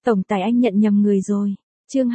Tổng tài anh nhận nhầm người rồi. Chương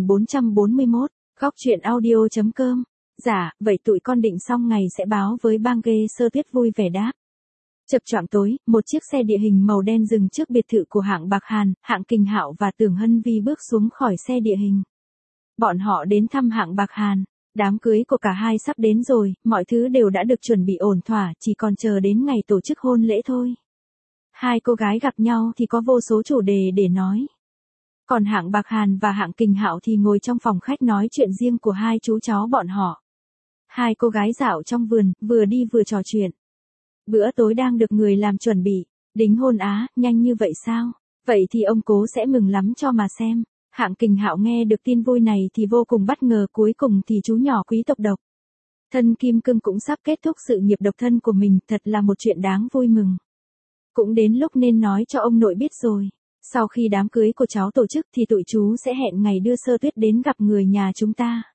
2441, góc truyện audio.com. Dạ, vậy tụi con định xong ngày sẽ báo với bang ghê. Sơ Tuyết vui vẻ đáp. Chập choạng tối, một chiếc xe địa hình màu đen dừng trước biệt thự của Hạng Bạc Hàn, Hạng Kình Hạo và Tưởng Hân Vi bước xuống khỏi xe địa hình. Bọn họ đến thăm Hạng Bạc Hàn. Đám cưới của cả hai sắp đến rồi, mọi thứ đều đã được chuẩn bị ổn thỏa, chỉ còn chờ đến ngày tổ chức hôn lễ thôi. Hai cô gái gặp nhau thì có vô số chủ đề để nói. Còn Hạng Bạc Hàn và Hạng Kình Hạo thì ngồi trong phòng khách nói chuyện riêng của hai chú cháu bọn họ. Hai cô gái dạo trong vườn, vừa đi vừa trò chuyện. Bữa tối đang được người làm chuẩn bị. Đính hôn á, nhanh như vậy sao? Vậy thì ông cố sẽ mừng lắm cho mà xem. Hạng Kình Hạo nghe được tin vui này thì vô cùng bất ngờ, cuối cùng thì chú nhỏ quý tộc độc thân Kim Cương cũng sắp kết thúc sự nghiệp độc thân của mình, thật là một chuyện đáng vui mừng. Cũng đến lúc nên nói cho ông nội biết rồi. Sau khi đám cưới của cháu tổ chức thì tụi chú sẽ hẹn ngày đưa Sơ Tuyết đến gặp người nhà chúng ta.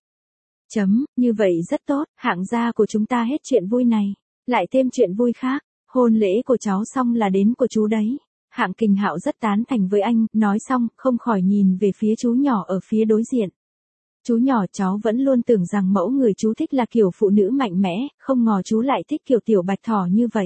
Như vậy rất tốt, Hạng gia của chúng ta hết chuyện vui này, lại thêm chuyện vui khác, hôn lễ của cháu xong là đến của chú đấy. Hạng Kình Hạo rất tán thành với anh, nói xong, không khỏi nhìn về phía chú nhỏ ở phía đối diện. Chú nhỏ, cháu vẫn luôn tưởng rằng mẫu người chú thích là kiểu phụ nữ mạnh mẽ, không ngờ chú lại thích kiểu tiểu bạch thỏ như vậy.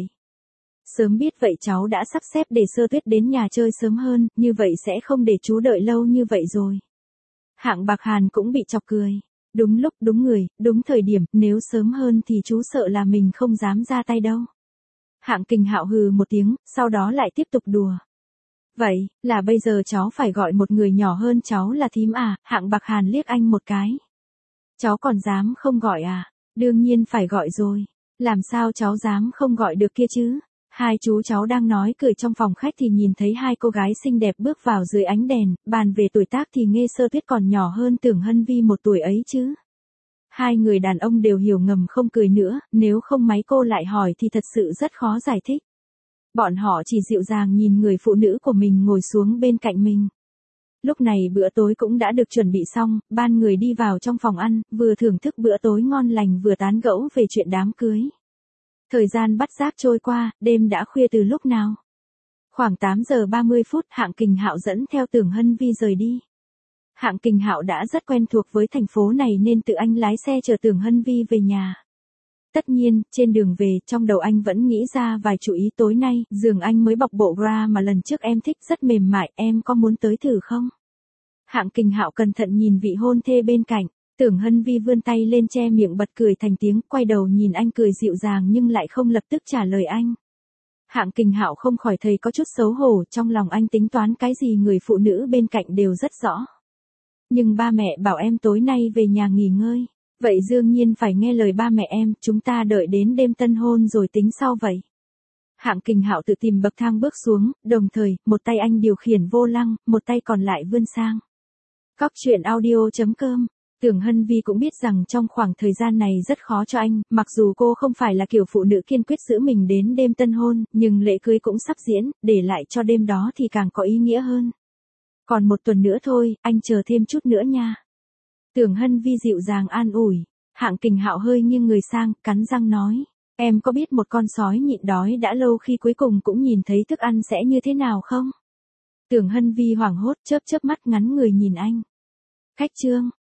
Sớm biết vậy cháu đã sắp xếp để Sơ Tuyết đến nhà chơi sớm hơn, như vậy sẽ không để chú đợi lâu như vậy rồi. Hạng Bạc Hàn cũng bị chọc cười. Đúng lúc, đúng người, đúng thời điểm, nếu sớm hơn thì chú sợ là mình không dám ra tay đâu. Hạng Kình Hạo hừ một tiếng, sau đó lại tiếp tục đùa. Vậy, là bây giờ cháu phải gọi một người nhỏ hơn cháu là thím à? Hạng Bạc Hàn liếc anh một cái. Cháu còn dám không gọi à? Đương nhiên phải gọi rồi. Làm sao cháu dám không gọi được kia chứ? Hai chú cháu đang nói cười trong phòng khách thì nhìn thấy hai cô gái xinh đẹp bước vào dưới ánh đèn, bàn về tuổi tác thì nghe Sơ Tuyết còn nhỏ hơn Tưởng Hân Vi một tuổi ấy chứ. Hai người đàn ông đều hiểu ngầm không cười nữa, nếu không mấy cô lại hỏi thì thật sự rất khó giải thích. Bọn họ chỉ dịu dàng nhìn người phụ nữ của mình ngồi xuống bên cạnh mình. Lúc này bữa tối cũng đã được chuẩn bị xong, ban người đi vào trong phòng ăn, vừa thưởng thức bữa tối ngon lành vừa tán gẫu về chuyện đám cưới. Thời gian bắt giác trôi qua, đêm đã khuya từ lúc nào. Khoảng 8 giờ 30 phút, Hạng Kình Hạo dẫn theo Tưởng Hân Vi rời đi. Hạng Kình Hạo đã rất quen thuộc với thành phố này nên tự anh lái xe chở Tưởng Hân Vi về nhà. Tất nhiên, trên đường về, trong đầu anh vẫn nghĩ ra vài chủ ý. Tối nay, giường anh mới bọc bộ bra mà lần trước em thích, rất mềm mại, em có muốn tới thử không? Hạng Kình Hạo cẩn thận nhìn vị hôn thê bên cạnh. Tưởng Hân Vi vươn tay lên che miệng bật cười thành tiếng, quay đầu nhìn anh cười dịu dàng nhưng lại không lập tức trả lời anh. Hạng Kình Hạo không khỏi thấy có chút xấu hổ, trong lòng anh tính toán cái gì người phụ nữ bên cạnh đều rất rõ. Nhưng ba mẹ bảo em tối nay về nhà nghỉ ngơi. Vậy đương nhiên phải nghe lời ba mẹ em, chúng ta đợi đến đêm tân hôn rồi tính sau vậy. Hạng Kình Hạo tự tìm bậc thang bước xuống, đồng thời, một tay anh điều khiển vô lăng, một tay còn lại vươn sang. Góc truyện audio.com. Tưởng Hân Vi cũng biết rằng trong khoảng thời gian này rất khó cho anh, mặc dù cô không phải là kiểu phụ nữ kiên quyết giữ mình đến đêm tân hôn, nhưng lễ cưới cũng sắp diễn, để lại cho đêm đó thì càng có ý nghĩa hơn. Còn một tuần nữa thôi, anh chờ thêm chút nữa nha. Tưởng Hân Vi dịu dàng an ủi. Hạng Kình Hạo hơi nghiêng người sang, cắn răng nói. Em có biết một con sói nhịn đói đã lâu khi cuối cùng cũng nhìn thấy thức ăn sẽ như thế nào không? Tưởng Hân Vi hoảng hốt chớp chớp mắt ngắn người nhìn anh. Khách trương,